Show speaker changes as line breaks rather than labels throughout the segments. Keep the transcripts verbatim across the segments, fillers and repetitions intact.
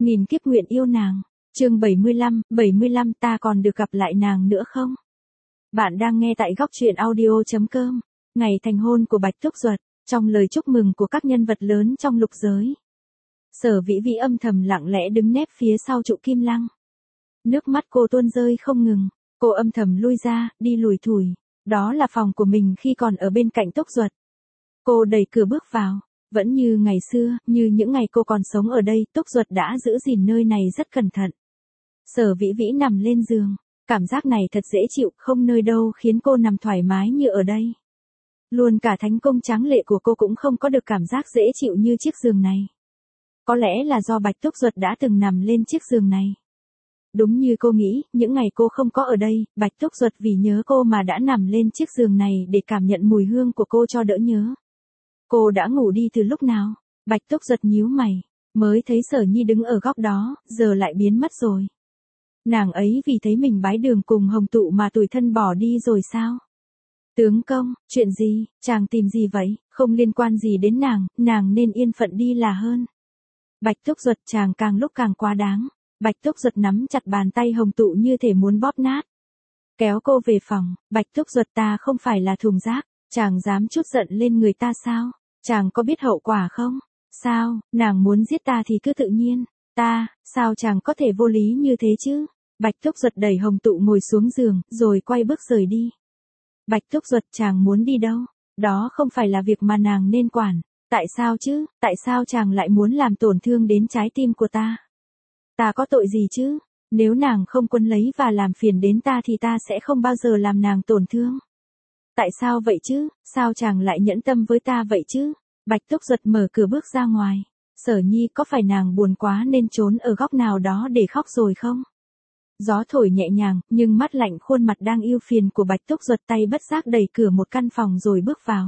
nghìn kiếp nguyện yêu nàng. Chương bảy mươi lăm, bảy mươi lăm ta còn được gặp lại nàng nữa không? Bạn đang nghe tại góc truyện audio chấm com. Ngày thành hôn của Bạch Túc Duật, trong lời chúc mừng của các nhân vật lớn trong lục giới. Sở Vĩ Vĩ âm thầm lặng lẽ đứng nép phía sau trụ kim lăng. Nước mắt cô tuôn rơi không ngừng, cô âm thầm lui ra, đi lùi thủi. Đó là phòng của mình khi còn ở bên cạnh Túc Duật. Cô đẩy cửa bước vào, vẫn như ngày xưa, như những ngày cô còn sống ở đây, Túc Duật đã giữ gìn nơi này rất cẩn thận. Sở Vĩ Vĩ nằm lên giường, cảm giác này thật dễ chịu, không nơi đâu khiến cô nằm thoải mái như ở đây. Luôn cả thánh công tráng lệ của cô cũng không có được cảm giác dễ chịu như chiếc giường này. Có lẽ là do Bạch Túc Duật đã từng nằm lên chiếc giường này. Đúng như cô nghĩ, những ngày cô không có ở đây, Bạch Túc Duật vì nhớ cô mà đã nằm lên chiếc giường này để cảm nhận mùi hương của cô cho đỡ nhớ. Cô đã ngủ đi từ lúc nào? Bạch Túc Duật nhíu mày, mới thấy Sở Nhi đứng ở góc đó, giờ lại biến mất rồi. Nàng ấy vì thấy mình bái đường cùng Hồng Tụ mà tủi thân bỏ đi rồi sao? Tướng công, chuyện gì, chàng tìm gì vậy, không liên quan gì đến nàng, nàng nên yên phận đi là hơn. Bạch Túc Duật, chàng càng lúc càng quá đáng. Bạch Túc Duật nắm chặt bàn tay Hồng Tụ như thể muốn bóp nát. Kéo cô về phòng, Bạch Túc Duật, ta không phải là thùng rác, chàng dám chút giận lên người ta sao? Chàng có biết hậu quả không? Sao, nàng muốn giết ta thì cứ tự nhiên. Ta, sao chàng có thể vô lý như thế chứ? Bạch Túc Duật đẩy Hồng Tụ ngồi xuống giường, rồi quay bước rời đi. Bạch Túc Duật, chàng muốn đi đâu? Đó không phải là việc mà nàng nên quản. Tại sao chứ, tại sao chàng lại muốn làm tổn thương đến trái tim của ta? Ta có tội gì chứ? Nếu nàng không quấn lấy và làm phiền đến ta thì ta sẽ không bao giờ làm nàng tổn thương. Tại sao vậy chứ? Sao chàng lại nhẫn tâm với ta vậy chứ? Bạch Túc Duật mở cửa bước ra ngoài. Sở Nhi, có phải nàng buồn quá nên trốn ở góc nào đó để khóc rồi không? Gió thổi nhẹ nhàng, nhưng mắt lạnh khuôn mặt đang ưu phiền của Bạch Túc Duật tay bất giác đẩy cửa một căn phòng rồi bước vào.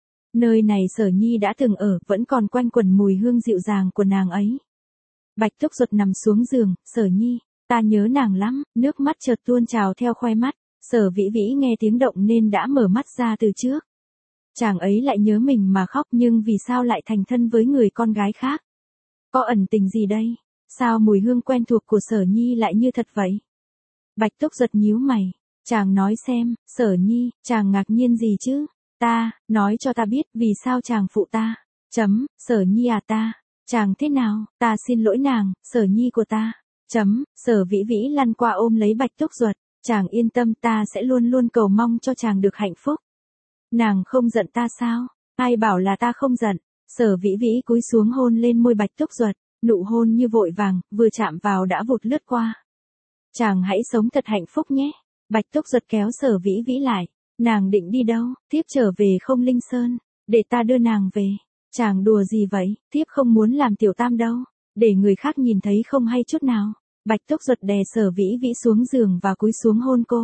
Nơi này Sở Nhi đã từng ở, vẫn còn quanh quẩn mùi hương dịu dàng của nàng ấy. Bạch Túc Duật nằm xuống giường, Sở Nhi, ta nhớ nàng lắm, nước mắt chợt tuôn trào theo khoe mắt. Sở Vĩ Vĩ nghe tiếng động nên đã mở mắt ra từ trước. Chàng ấy lại nhớ mình mà khóc, nhưng vì sao lại thành thân với người con gái khác? Có ẩn tình gì đây? Sao mùi hương quen thuộc của Sở Nhi lại như thật vậy? Bạch Túc Duật nhíu mày, chàng nói xem, Sở Nhi, chàng ngạc nhiên gì chứ? Ta, nói cho ta biết vì sao chàng phụ ta. Chấm, Sở Nhi à ta, chàng thế nào, ta xin lỗi nàng, Sở Nhi của ta. Chấm, Sở Vĩ Vĩ lăn qua ôm lấy Bạch Túc Duật, chàng yên tâm, ta sẽ luôn luôn cầu mong cho chàng được hạnh phúc. Nàng không giận ta sao? Ai bảo là ta không giận? Sở Vĩ Vĩ cúi xuống hôn lên môi Bạch Túc Duật, nụ hôn như vội vàng, vừa chạm vào đã vụt lướt qua. Chàng hãy sống thật hạnh phúc nhé. Bạch Túc Duật kéo Sở Vĩ Vĩ lại. Nàng định đi đâu? Thiếp trở về Không Linh Sơn, để ta đưa nàng về. Chàng đùa gì vậy? Thiếp không muốn làm tiểu tam đâu, để người khác nhìn thấy không hay chút nào. Bạch Túc Duật đè Sở Vĩ Vĩ xuống giường và cúi xuống hôn cô.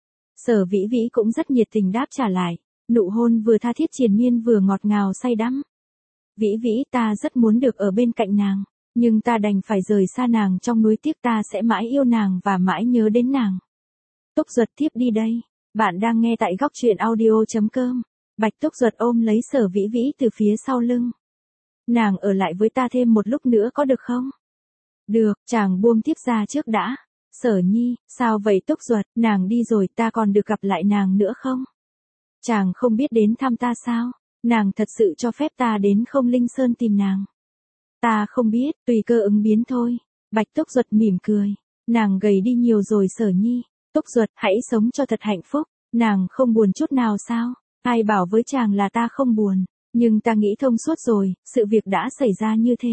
Sở Vĩ Vĩ cũng rất nhiệt tình đáp trả lại, nụ hôn vừa tha thiết triền miên vừa ngọt ngào say đắm. Vĩ Vĩ, ta rất muốn được ở bên cạnh nàng, nhưng ta đành phải rời xa nàng trong núi, tiếc ta sẽ mãi yêu nàng và mãi nhớ đến nàng. Túc Duật, thiếp đi đây. Bạn đang nghe tại góc truyện audio chấm com. Bạch Túc Duật ôm lấy Sở Vĩ Vĩ từ phía sau lưng. Nàng ở lại với ta thêm một lúc nữa có được không? Được, chàng buông thiếp ra trước đã. Sở Nhi, sao vậy Túc Duật, nàng đi rồi ta còn được gặp lại nàng nữa không? Chàng không biết đến thăm ta sao? Nàng thật sự cho phép ta đến Không Linh Sơn tìm nàng? Ta không biết, tùy cơ ứng biến thôi. Bạch Túc Duật mỉm cười. Nàng gầy đi nhiều rồi Sở Nhi. Túc Duật, hãy sống cho thật hạnh phúc. Nàng không buồn chút nào sao? Ai bảo với chàng là ta không buồn, nhưng ta nghĩ thông suốt rồi, sự việc đã xảy ra như thế.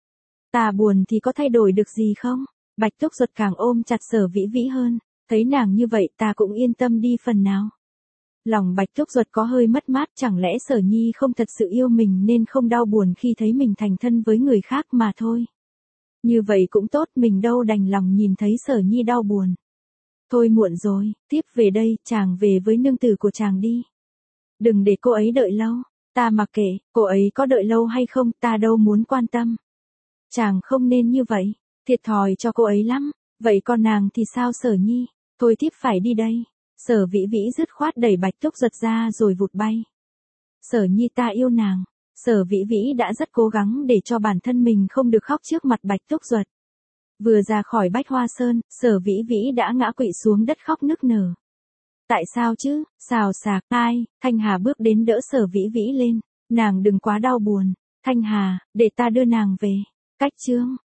Ta buồn thì có thay đổi được gì không? Bạch Túc Duật càng ôm chặt Sở Vĩ Vĩ hơn, thấy nàng như vậy ta cũng yên tâm đi phần nào. Lòng Bạch Túc Duật có hơi mất mát, chẳng lẽ Sở Nhi không thật sự yêu mình nên không đau buồn khi thấy mình thành thân với người khác mà thôi. Như vậy cũng tốt, mình đâu đành lòng nhìn thấy Sở Nhi đau buồn. Thôi muộn rồi, tiếp về đây, chàng về với nương tử của chàng đi. Đừng để cô ấy đợi lâu, ta mặc kệ, cô ấy có đợi lâu hay không, ta đâu muốn quan tâm. Chàng không nên như vậy, thiệt thòi cho cô ấy lắm, vậy còn nàng thì sao Sở Nhi, thôi thiếp phải đi đây. Sở Vĩ Vĩ dứt khoát đẩy Bạch Túc Duật ra rồi vụt bay. Sở Nhi, ta yêu nàng. Sở Vĩ Vĩ đã rất cố gắng để cho bản thân mình không được khóc trước mặt Bạch Túc Duật. Vừa ra khỏi Bách Hoa Sơn, Sở Vĩ Vĩ đã ngã quỵ xuống đất khóc nức nở. Tại sao chứ, xào xạc, ai, Thanh Hà bước đến đỡ Sở Vĩ Vĩ lên, nàng đừng quá đau buồn, Thanh Hà, để ta đưa nàng về, cách chương.